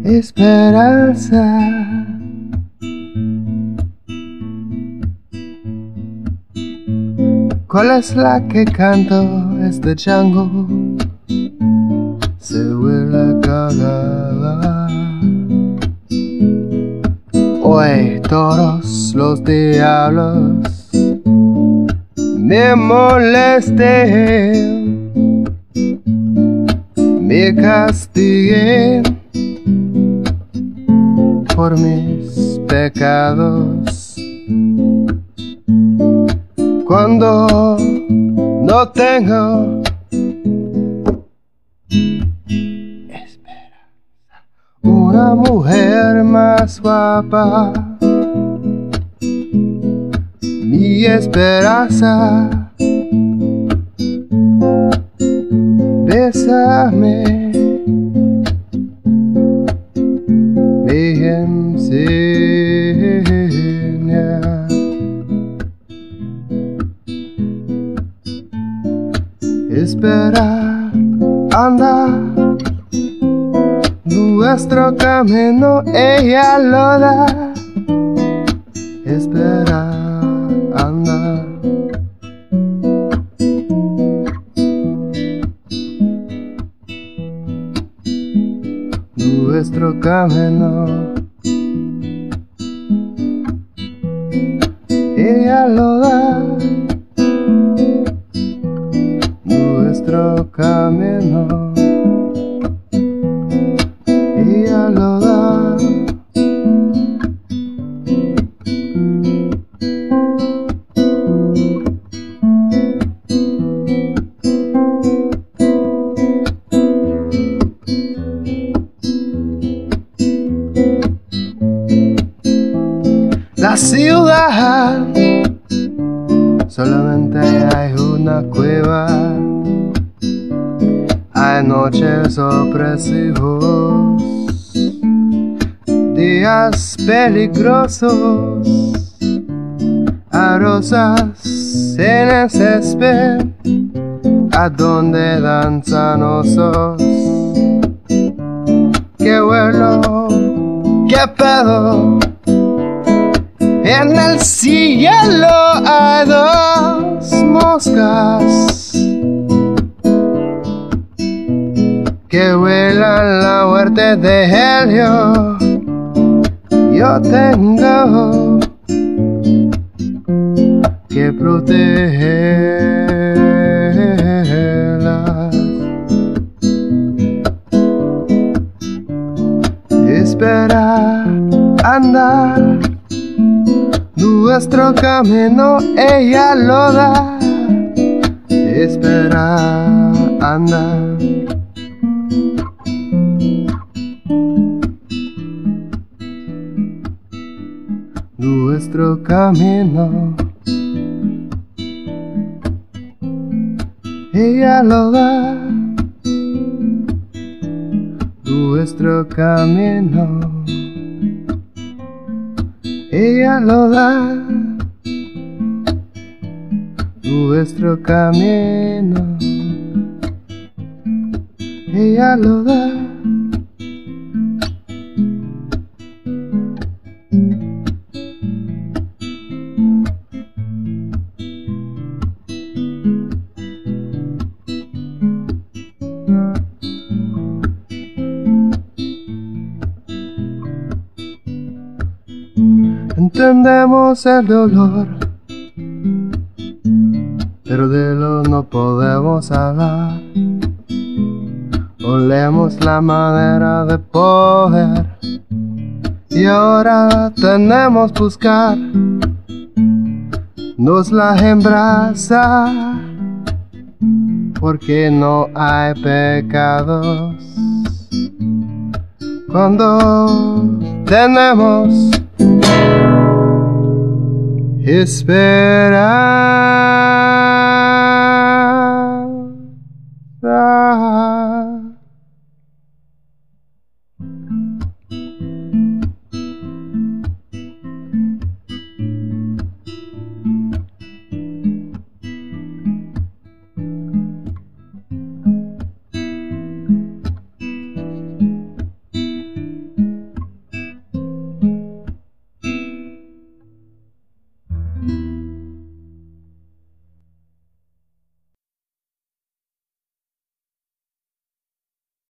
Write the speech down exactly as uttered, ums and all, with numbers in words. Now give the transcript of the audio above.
esperanza. ¿Cuál es la que canto? Este Django se huele cagada. Hoy todos los diablos me molesten, me castiguen por mis pecados. Cuando no tengo esperanza, una mujer más guapa, mi esperanza. Bésame, me enseña. Espera, anda, nuestro camino ella lo da. Espera, anda. Nuestro camino ella lo da. Nuestro camino ella lo da. La ciudad solamente hay una cueva. Hay noches opresivos, días peligrosos, a rosas en el césped, a donde danzan osos. Qué vuelo, qué pedo, en el cielo hay dos moscas que vuelan la huerta de helio. Yo tengo que protegerlas. Espera, anda, nuestro camino ella lo da. Espera, anda. Nuestro camino ella lo da. Nuestro camino ella lo da. Nuestro camino ella lo da. Entendemos el dolor, pero de lo no podemos hablar. Olemos la madera de poder y ahora tenemos buscar. Nos la embraza porque no hay pecados. Cuando tenemos esperanza.